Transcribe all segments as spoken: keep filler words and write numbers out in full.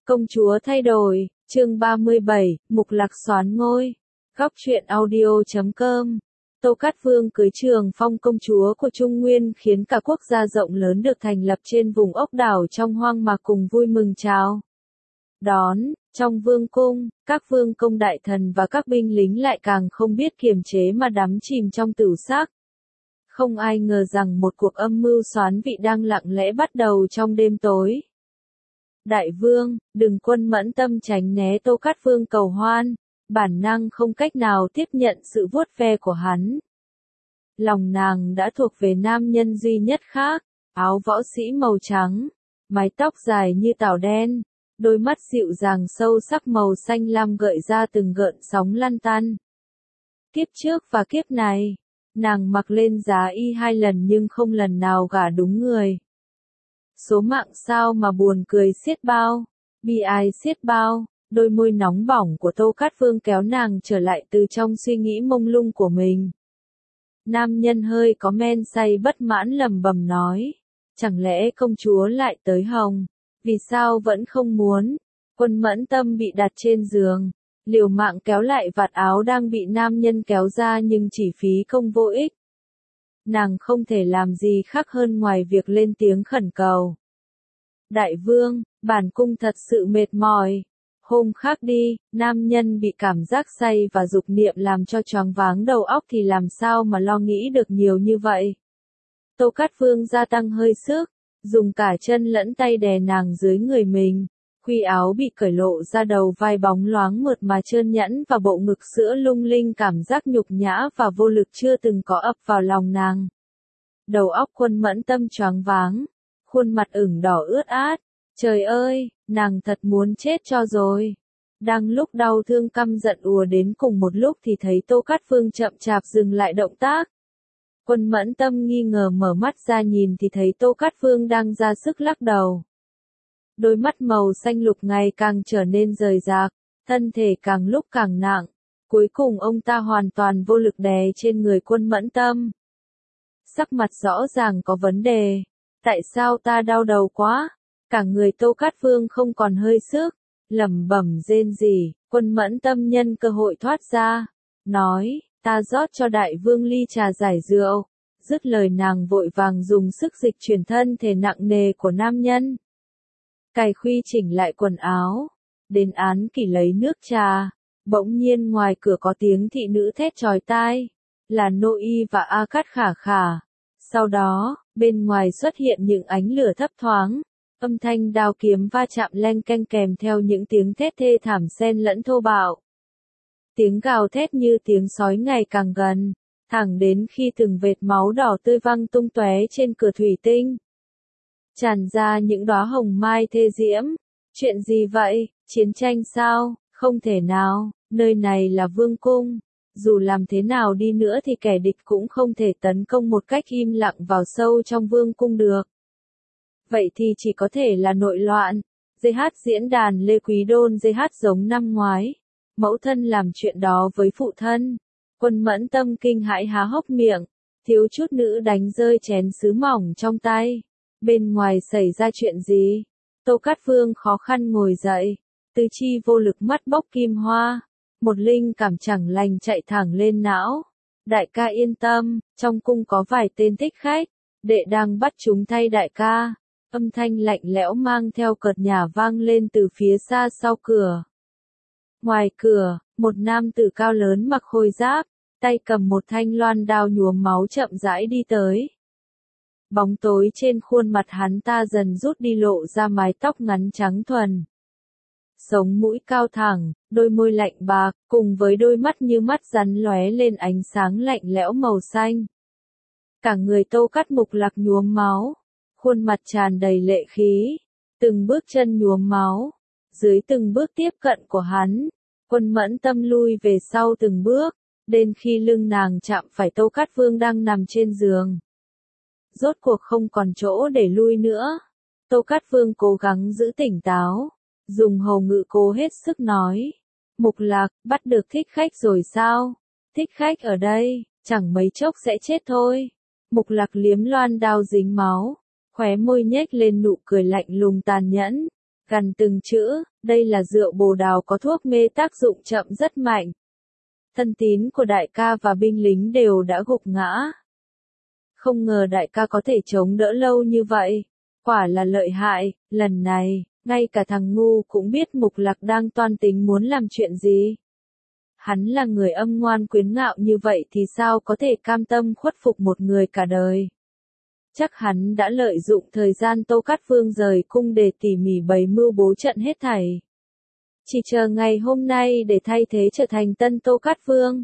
Công chúa thay đổi, chương ba mươi bảy, Mục Lạc soán ngôi. Góc truyện audio chấm com. Tô Cát Vương cưới Trường Phong công chúa của Trung Nguyên khiến cả quốc gia rộng lớn được thành lập trên vùng ốc đảo trong hoang mạc cùng vui mừng chào đón. Trong vương cung, các vương công đại thần và các binh lính lại càng không biết kiềm chế mà đắm chìm trong tửu sắc. Không ai ngờ rằng một cuộc âm mưu soán vị đang lặng lẽ bắt đầu trong đêm tối. Đại vương, đừng quân mẫn tâm tránh né Tô Cát Vương cầu hoan, bản năng không cách nào tiếp nhận sự vuốt ve của hắn. Lòng nàng đã thuộc về nam nhân duy nhất khác, áo võ sĩ màu trắng, mái tóc dài như tảo đen, đôi mắt dịu dàng sâu sắc màu xanh lam gợi ra từng gợn sóng lăn tăn. Kiếp trước và kiếp này, nàng mặc lên giá y hai lần nhưng không lần nào gả đúng người. Số mạng sao mà buồn cười xiết bao, bi ai xiết bao, đôi môi nóng bỏng của Tô Cát Vương kéo nàng trở lại từ trong suy nghĩ mông lung của mình. Nam nhân hơi có men say bất mãn lầm bầm nói, chẳng lẽ công chúa lại tới hồng, vì sao vẫn không muốn? Quân Mẫn Tâm bị đặt trên giường, liều mạng kéo lại vạt áo đang bị nam nhân kéo ra nhưng chỉ phí công vô ích. Nàng không thể làm gì khác hơn ngoài việc lên tiếng khẩn cầu. Đại vương, bản cung thật sự mệt mỏi. Hôm khác đi, nam nhân bị cảm giác say và dục niệm làm cho choáng váng đầu óc thì làm sao mà lo nghĩ được nhiều như vậy. Tô Cát Vương gia tăng hơi sức, dùng cả chân lẫn tay đè nàng dưới người mình. Khuy áo bị cởi lộ ra đầu vai bóng loáng mượt mà trơn nhẵn và bộ ngực sữa lung linh, cảm giác nhục nhã và vô lực chưa từng có ập vào lòng nàng. Đầu óc Quân Mẫn Tâm choáng váng, khuôn mặt ửng đỏ ướt át. Trời ơi, nàng thật muốn chết cho rồi. Đang lúc đau thương căm giận ùa đến cùng một lúc thì thấy Tô Cát Vương chậm chạp dừng lại động tác. Quân Mẫn Tâm nghi ngờ mở mắt ra nhìn thì thấy Tô Cát Vương đang ra sức lắc đầu. Đôi mắt màu xanh lục ngày càng trở nên rời rạc, thân thể càng lúc càng nặng. Cuối cùng ông ta hoàn toàn vô lực đè trên người Quân Mẫn Tâm. Sắc mặt rõ ràng có vấn đề. Tại sao ta đau đầu quá? Cả người Tô Cát Vương không còn hơi sức, lẩm bẩm rên rỉ. Quân Mẫn Tâm nhân cơ hội thoát ra, nói, ta rót cho đại vương ly trà giải rượu. Dứt lời nàng vội vàng dùng sức dịch chuyển thân thể nặng nề của nam nhân. Cài khuy chỉnh lại quần áo, đến án kỷ lấy nước trà. Bỗng nhiên ngoài cửa có tiếng thị nữ thét chói tai, là Nô Y và A Cát Khả Khả. Sau đó, bên ngoài xuất hiện những ánh lửa thấp thoáng. Âm thanh đao kiếm va chạm leng keng kèm theo những tiếng thét thê thảm xen lẫn thô bạo. Tiếng gào thét như tiếng sói ngày càng gần, thẳng đến khi từng vệt máu đỏ tươi văng tung tóe trên cửa thủy tinh. Tràn ra những đóa hồng mai thê diễm. Chuyện gì vậy? Chiến tranh sao? Không thể nào, nơi này là vương cung. Dù làm thế nào đi nữa thì kẻ địch cũng không thể tấn công một cách im lặng vào sâu trong vương cung được. Vậy thì chỉ có thể là nội loạn. giê hát diễn đàn Lê Quý Đôn giê hát giống năm ngoái. Mẫu thân làm chuyện đó với phụ thân. Quân Mẫn Tâm kinh hãi há hốc miệng, thiếu chút nữa đánh rơi chén sứ mỏng trong tay. Bên ngoài xảy ra chuyện gì? Tô Cát Vương khó khăn ngồi dậy, tứ chi vô lực mắt bốc kim hoa. Một linh cảm chẳng lành chạy thẳng lên não. Đại ca yên tâm, trong cung có vài tên thích khách, đệ đang bắt chúng thay đại ca. Âm thanh lạnh lẽo mang theo cợt nhả vang lên từ phía xa sau cửa. Ngoài cửa, một nam tử cao lớn mặc khôi giáp, tay cầm một thanh loan đao nhuốm máu chậm rãi đi tới. Bóng tối trên khuôn mặt hắn ta dần rút đi lộ ra mái tóc ngắn trắng thuần. Sống mũi cao thẳng, đôi môi lạnh bạc, cùng với đôi mắt như mắt rắn lóe lên ánh sáng lạnh lẽo màu xanh. Cả người Tô Cát Mục Lạc nhuốm máu. Khuôn mặt tràn đầy lệ khí, từng bước chân nhuốm máu, dưới từng bước tiếp cận của hắn, Quân Mẫn Tâm lui về sau từng bước, đến khi lưng nàng chạm phải Tô Cát Vương đang nằm trên giường. Rốt cuộc không còn chỗ để lui nữa, Tô Cát Vương cố gắng giữ tỉnh táo, dùng hầu ngữ cố hết sức nói, Mục Lạc, bắt được thích khách rồi sao? Thích khách ở đây, chẳng mấy chốc sẽ chết thôi. Mục Lạc liếm loan đao dính máu. Khóe môi nhếch lên nụ cười lạnh lùng tàn nhẫn, Gần từng chữ, đây là rượu bồ đào có thuốc mê tác dụng chậm rất mạnh. Thân tín của đại ca và binh lính đều đã gục ngã. Không ngờ đại ca có thể chống đỡ lâu như vậy. Quả là lợi hại, lần này, ngay cả thằng ngu cũng biết Mục Lạc đang toan tính muốn làm chuyện gì. Hắn là người âm ngoan quyến ngạo như vậy thì sao có thể cam tâm khuất phục một người cả đời. Chắc hắn đã lợi dụng thời gian Tô Cát Vương rời cung để tỉ mỉ bày mưu bố trận hết thảy. Chỉ chờ ngày hôm nay để thay thế trở thành tân Tô Cát Vương.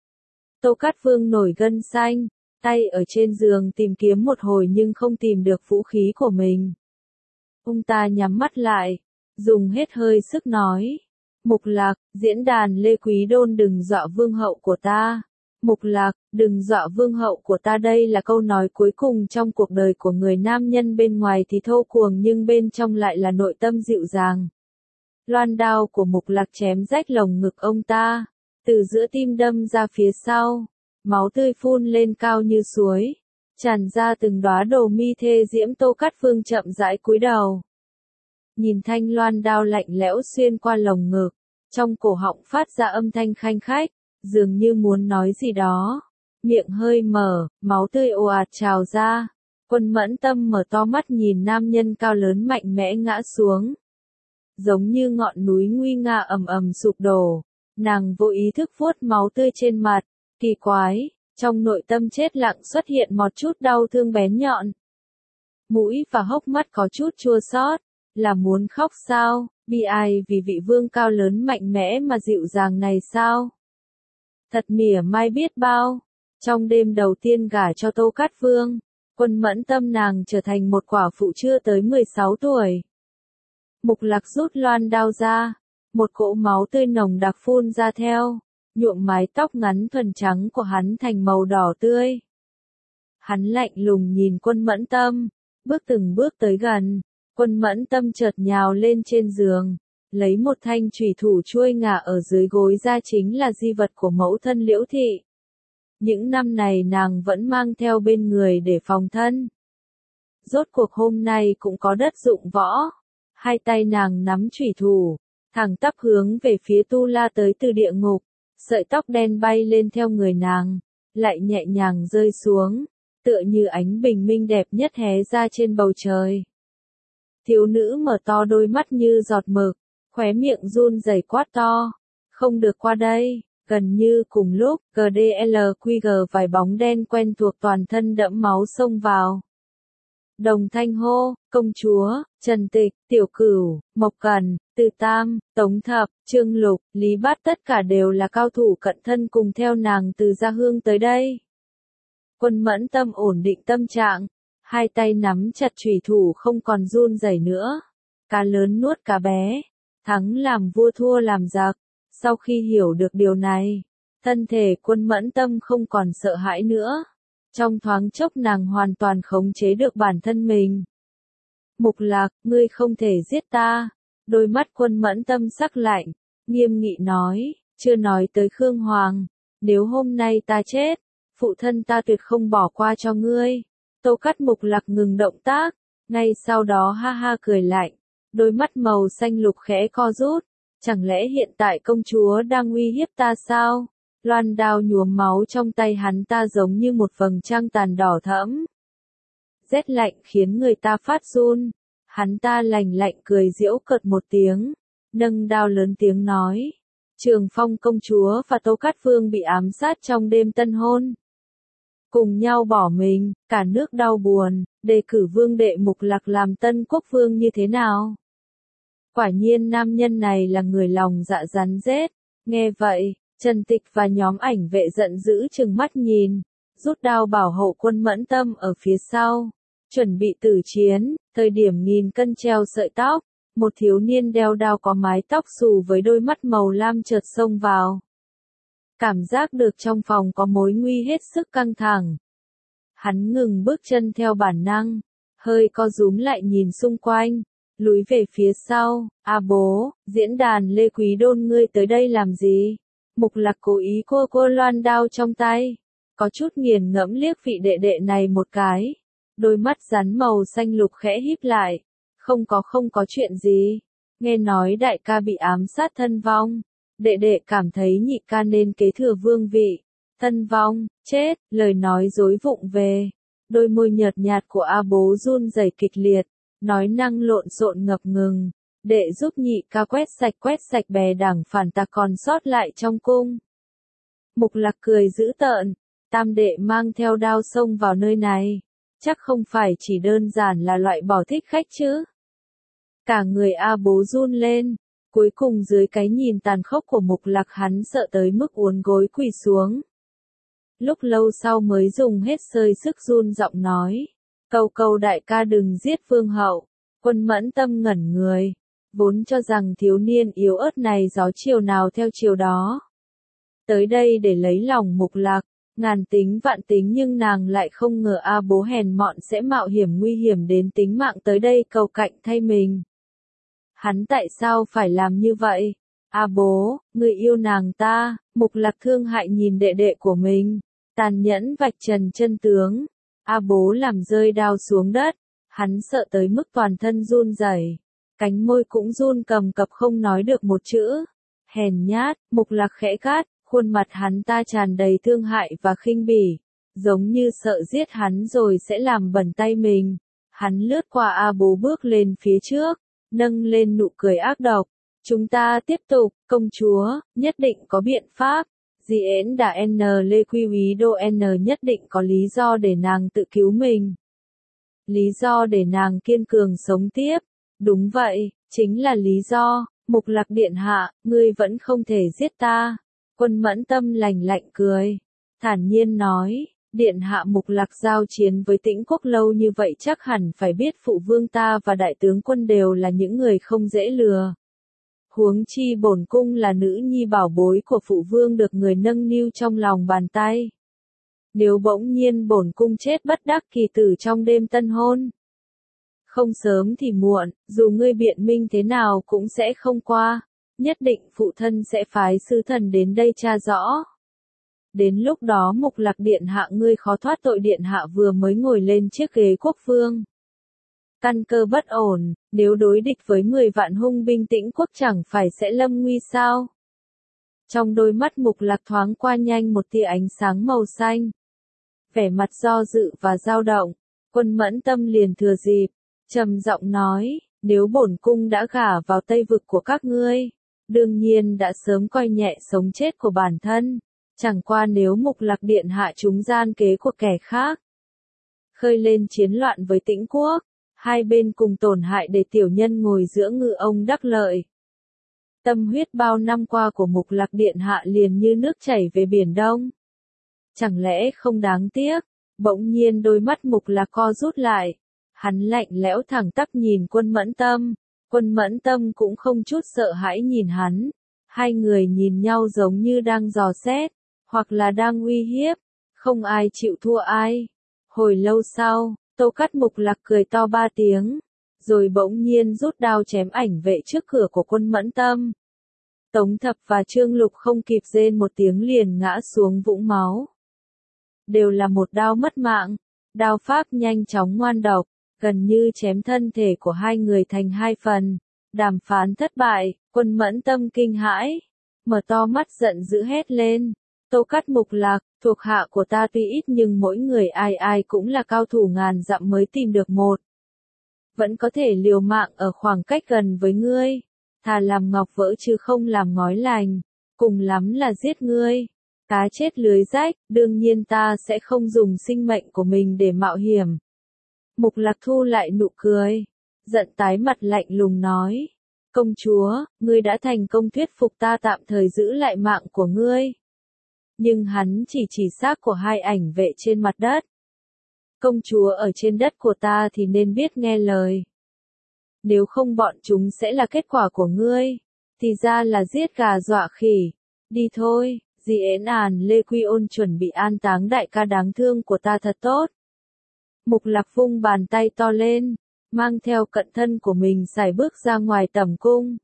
Tô Cát Vương nổi gân xanh, tay ở trên giường tìm kiếm một hồi nhưng không tìm được vũ khí của mình. Ông ta nhắm mắt lại, dùng hết hơi sức nói. Mục Lạc, diễn đàn Lê Quý Đôn đừng dọa vương hậu của ta. Mục Lạc, đừng dọa vương hậu của ta, đây là câu nói cuối cùng trong cuộc đời của người nam nhân, bên ngoài thì thô cuồng nhưng bên trong lại là nội tâm dịu dàng. Loan đao của Mục Lạc chém rách lồng ngực ông ta, từ giữa tim đâm ra phía sau, máu tươi phun lên cao như suối, tràn ra từng đóa đồ mi thê diễm. Tô Cát Vương chậm rãi cúi đầu. Nhìn thanh loan đao lạnh lẽo xuyên qua lồng ngực, trong cổ họng phát ra âm thanh khanh khách, dường như muốn nói gì đó. Miệng hơi mở, máu tươi ồ ạt trào ra. Quân Mẫn Tâm mở to mắt nhìn nam nhân cao lớn mạnh mẽ ngã xuống. Giống như ngọn núi nguy nga ầm ầm sụp đổ, nàng vô ý thức vuốt máu tươi trên mặt, kỳ quái, trong nội tâm chết lặng xuất hiện một chút đau thương bén nhọn. Mũi và hốc mắt có chút chua xót, là muốn khóc sao, bi ai vì vị vương cao lớn mạnh mẽ mà dịu dàng này sao? Thật mỉa mai biết bao. Trong đêm đầu tiên gả cho Tô Cát Vương, Quân Mẫn Tâm nàng trở thành một quả phụ chưa tới mười sáu tuổi. Mục Lạc rút loan đao ra, một cỗ máu tươi nồng đặc phun ra theo, nhuộm mái tóc ngắn thuần trắng của hắn thành màu đỏ tươi. Hắn lạnh lùng nhìn Quân Mẫn Tâm, bước từng bước tới gần. Quân Mẫn Tâm chợt nhào lên trên giường, lấy một thanh chủy thủ chuôi ngả ở dưới gối ra, chính là di vật của mẫu thân Liễu Thị. Những năm này nàng vẫn mang theo bên người để phòng thân. Rốt cuộc hôm nay cũng có đất dụng võ. Hai tay nàng nắm chủy thủ, thẳng tắp hướng về phía Tu La tới từ địa ngục. Sợi tóc đen bay lên theo người nàng, lại nhẹ nhàng rơi xuống, tựa như ánh bình minh đẹp nhất hé ra trên bầu trời. Thiếu nữ mở to đôi mắt như giọt mực, khóe miệng run rẩy quát to. Không được qua đây. Gần như cùng lúc, giê đê lờ quy giê vài bóng đen quen thuộc toàn thân đẫm máu xông vào. Đồng thanh hô, công chúa, Trần Tịch, Tiểu Cửu, Mộc Cẩn, Từ Tam, Tống Thập, Trương Lục, Lý Bát tất cả đều là cao thủ cận thân cùng theo nàng từ Gia Hương tới đây. Quân Mẫn Tâm ổn định tâm trạng, hai tay nắm chặt chủy thủ không còn run rẩy nữa. Cá lớn nuốt cá bé, thắng làm vua thua làm giặc. Sau khi hiểu được điều này, thân thể Quân Mẫn Tâm không còn sợ hãi nữa. Trong thoáng chốc nàng hoàn toàn khống chế được bản thân mình. Mục Lạc, ngươi không thể giết ta. Đôi mắt Quân Mẫn Tâm sắc lạnh, nghiêm nghị nói, chưa nói tới Khương Hoàng. Nếu hôm nay ta chết, phụ thân ta tuyệt không bỏ qua cho ngươi. Tô Cát Mục Lạc ngừng động tác, ngay sau đó ha ha cười lạnh, đôi mắt màu xanh lục khẽ co rút. Chẳng lẽ hiện tại công chúa đang uy hiếp ta sao? Loan đao nhuốm máu trong tay hắn ta giống như một vầng trăng tàn đỏ thẫm. Rét lạnh khiến người ta phát run. Hắn ta lạnh lạnh cười giễu cợt một tiếng, nâng đao lớn tiếng nói. Trường Phong công chúa và Tô Cát Vương bị ám sát trong đêm tân hôn. Cùng nhau bỏ mình, cả nước đau buồn, đề cử Vương đệ Mục Lạc làm tân quốc vương như thế nào? Quả nhiên nam nhân này là người lòng dạ rắn rết. Nghe vậy, Trần Tịch và nhóm ảnh vệ giận dữ trừng mắt nhìn, rút đao bảo hộ Quân Mẫn Tâm ở phía sau, chuẩn bị tử chiến. Thời điểm nghìn cân treo sợi tóc, một thiếu niên đeo đao có mái tóc xù với đôi mắt màu lam chợt xông vào. Cảm giác được trong phòng có mối nguy hết sức căng thẳng. Hắn ngừng bước chân theo bản năng, hơi co rúm lại nhìn xung quanh. Lùi về phía sau. À bố, diễn đàn Lê Quý Đôn, ngươi tới đây làm gì? Mục Lạc cố ý cua cua loan đao trong tay, có chút nghiền ngẫm liếc vị đệ đệ này một cái. Đôi mắt rắn màu xanh lục khẽ híp lại. Không có không có chuyện gì. nghe nói đại ca bị ám sát thân vong. Đệ đệ cảm thấy nhị ca nên kế thừa vương vị. Thân vong, chết, lời nói dối vụng về. Đôi môi nhợt nhạt của A Bố run rẩy kịch liệt, nói năng lộn xộn ngập ngừng. Đệ giúp nhị ca quét sạch quét sạch bè đảng phản tặc còn sót lại trong cung. Mục Lạc cười dữ tợn, tam đệ mang theo đao xông vào nơi này. Chắc không phải chỉ đơn giản là loại bỏ thích khách chứ. Cả người A Bố run lên, cuối cùng dưới cái nhìn tàn khốc của Mục Lạc hắn sợ tới mức uốn gối quỳ xuống. Lúc lâu sau mới dùng hết hơi sức run giọng nói, cầu cầu đại ca đừng giết vương hậu. Quân Mẫn Tâm ngẩn người, vốn cho rằng thiếu niên yếu ớt này gió chiều nào theo chiều đó. Tới đây để lấy lòng Mục Lạc, ngàn tính vạn tính nhưng nàng lại không ngờ A Bố hèn mọn sẽ mạo hiểm nguy hiểm đến tính mạng tới đây cầu cạnh thay mình. Hắn tại sao phải làm như vậy? A Bố, người yêu nàng ta. Mục Lạc thương hại nhìn đệ đệ của mình, tàn nhẫn vạch trần chân tướng. A Bố làm rơi đao xuống đất, hắn sợ tới mức toàn thân run rẩy, cánh môi cũng run cầm cập không nói được một chữ. Hèn nhát, Mục Lạc khẽ gắt, khuôn mặt hắn ta tràn đầy thương hại và khinh bỉ, giống như sợ giết hắn rồi sẽ làm bẩn tay mình. Hắn lướt qua A Bố bước lên phía trước, nâng lên nụ cười ác độc. Chúng ta tiếp tục, công chúa, nhất định có biện pháp. Diễn đã N Lê Quy Úy Đô N nhất định có lý do để nàng tự cứu mình. Lý do để nàng kiên cường sống tiếp. Đúng vậy, chính là lý do. Mục Lạc điện hạ, ngươi vẫn không thể giết ta. Quân Mẫn Tâm lạnh lạnh cười, thản nhiên nói, điện hạ. Mục Lạc giao chiến với Tĩnh Quốc lâu như vậy chắc hẳn phải biết phụ vương ta và đại tướng quân đều là những người không dễ lừa. Huống chi bổn cung là nữ nhi bảo bối của phụ vương được người nâng niu trong lòng bàn tay. Nếu bỗng nhiên bổn cung chết bất đắc kỳ tử trong đêm tân hôn, không sớm thì muộn, dù ngươi biện minh thế nào cũng sẽ không qua. Nhất định phụ thân sẽ phái sứ thần đến đây tra rõ. Đến lúc đó Mục Lạc điện hạ ngươi khó thoát tội. Điện hạ vừa mới ngồi lên chiếc ghế quốc vương. Căn cơ bất ổn, nếu đối địch với mười vạn hung binh Tĩnh Quốc chẳng phải sẽ lâm nguy sao? Trong đôi mắt Mục Lạc thoáng qua nhanh một tia ánh sáng màu xanh. Vẻ mặt do dự và dao động, Quân Mẫn Tâm liền thừa dịp, trầm giọng nói, nếu bổn cung đã gả vào Tây vực của các ngươi, đương nhiên đã sớm coi nhẹ sống chết của bản thân. Chẳng qua nếu Mục Lạc điện hạ trúng gian kế của kẻ khác, khơi lên chiến loạn với Tĩnh Quốc, hai bên cùng tổn hại để tiểu nhân ngồi giữa ngự ông đắc lợi. Tâm huyết bao năm qua của Mục Lạc điện hạ liền như nước chảy về biển Đông. Chẳng lẽ không đáng tiếc? Bỗng nhiên đôi mắt Mục Lạc co rút lại, hắn lạnh lẽo thẳng tắp nhìn Quân Mẫn Tâm. Quân Mẫn Tâm cũng không chút sợ hãi nhìn hắn. Hai người nhìn nhau giống như đang dò xét, hoặc là đang uy hiếp, không ai chịu thua ai. Hồi lâu sau, Tô Cát Mục Lạc cười to ba tiếng, rồi bỗng nhiên rút đao chém ảnh vệ trước cửa của Quân Mẫn Tâm. Tống Thập và Trương Lục không kịp rên một tiếng liền ngã xuống vũng máu. Đều là một đao mất mạng, đao pháp nhanh chóng ngoan độc, gần như chém thân thể của hai người thành hai phần. Đàm phán thất bại, Quân Mẫn Tâm kinh hãi, mở to mắt giận dữ hét lên. Tô Cát Mục Lạc, thuộc hạ của ta tuy ít nhưng mỗi người ai ai cũng là cao thủ ngàn dặm mới tìm được một. Vẫn có thể liều mạng ở khoảng cách gần với ngươi. Thà làm ngọc vỡ chứ không làm ngói lành. Cùng lắm là giết ngươi. Cá chết lưới rách, đương nhiên ta sẽ không dùng sinh mệnh của mình để mạo hiểm. Mục Lạc thu lại nụ cười, giận tái mặt lạnh lùng nói. Công chúa, ngươi đã thành công thuyết phục ta tạm thời giữ lại mạng của ngươi. Nhưng hắn chỉ chỉ xác của hai ảnh vệ trên mặt đất. Công chúa ở trên đất của ta thì nên biết nghe lời. Nếu không bọn chúng sẽ là kết quả của ngươi. Thì ra là giết gà dọa khỉ. Đi thôi, Diễn Ản Lê Quy Ôn chuẩn bị an táng đại ca đáng thương của ta thật tốt. Mục Lạc vung bàn tay to lên, mang theo cận thân của mình sải bước ra ngoài tẩm cung.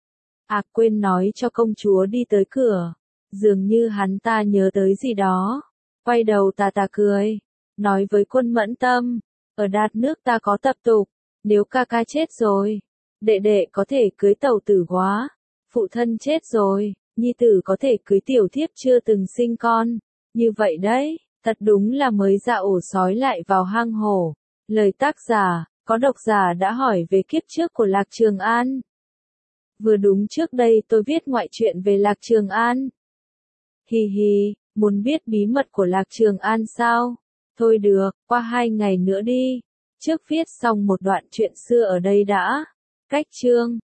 À quên nói cho công chúa đi tới cửa. Dường như hắn ta nhớ tới gì đó, quay đầu tà tà cười, nói với Quân Mẫn Tâm, ở Đạt nước ta có tập tục, nếu ca ca chết rồi, Đệ đệ có thể cưới tẩu tử quá. Phụ thân chết rồi, nhi tử có thể cưới tiểu thiếp chưa từng sinh con. Như vậy đấy, thật đúng là mới ra ổ sói lại vào hang hổ. Lời tác giả, có độc giả đã hỏi về kiếp trước của Lạc Trường An. Vừa đúng trước đây tôi viết ngoại truyện về Lạc Trường An. Hi hi, muốn biết bí mật của Lạc Trường An sao? Thôi được, qua hai ngày nữa đi. Trước viết xong một đoạn chuyện xưa ở đây đã. Cách chương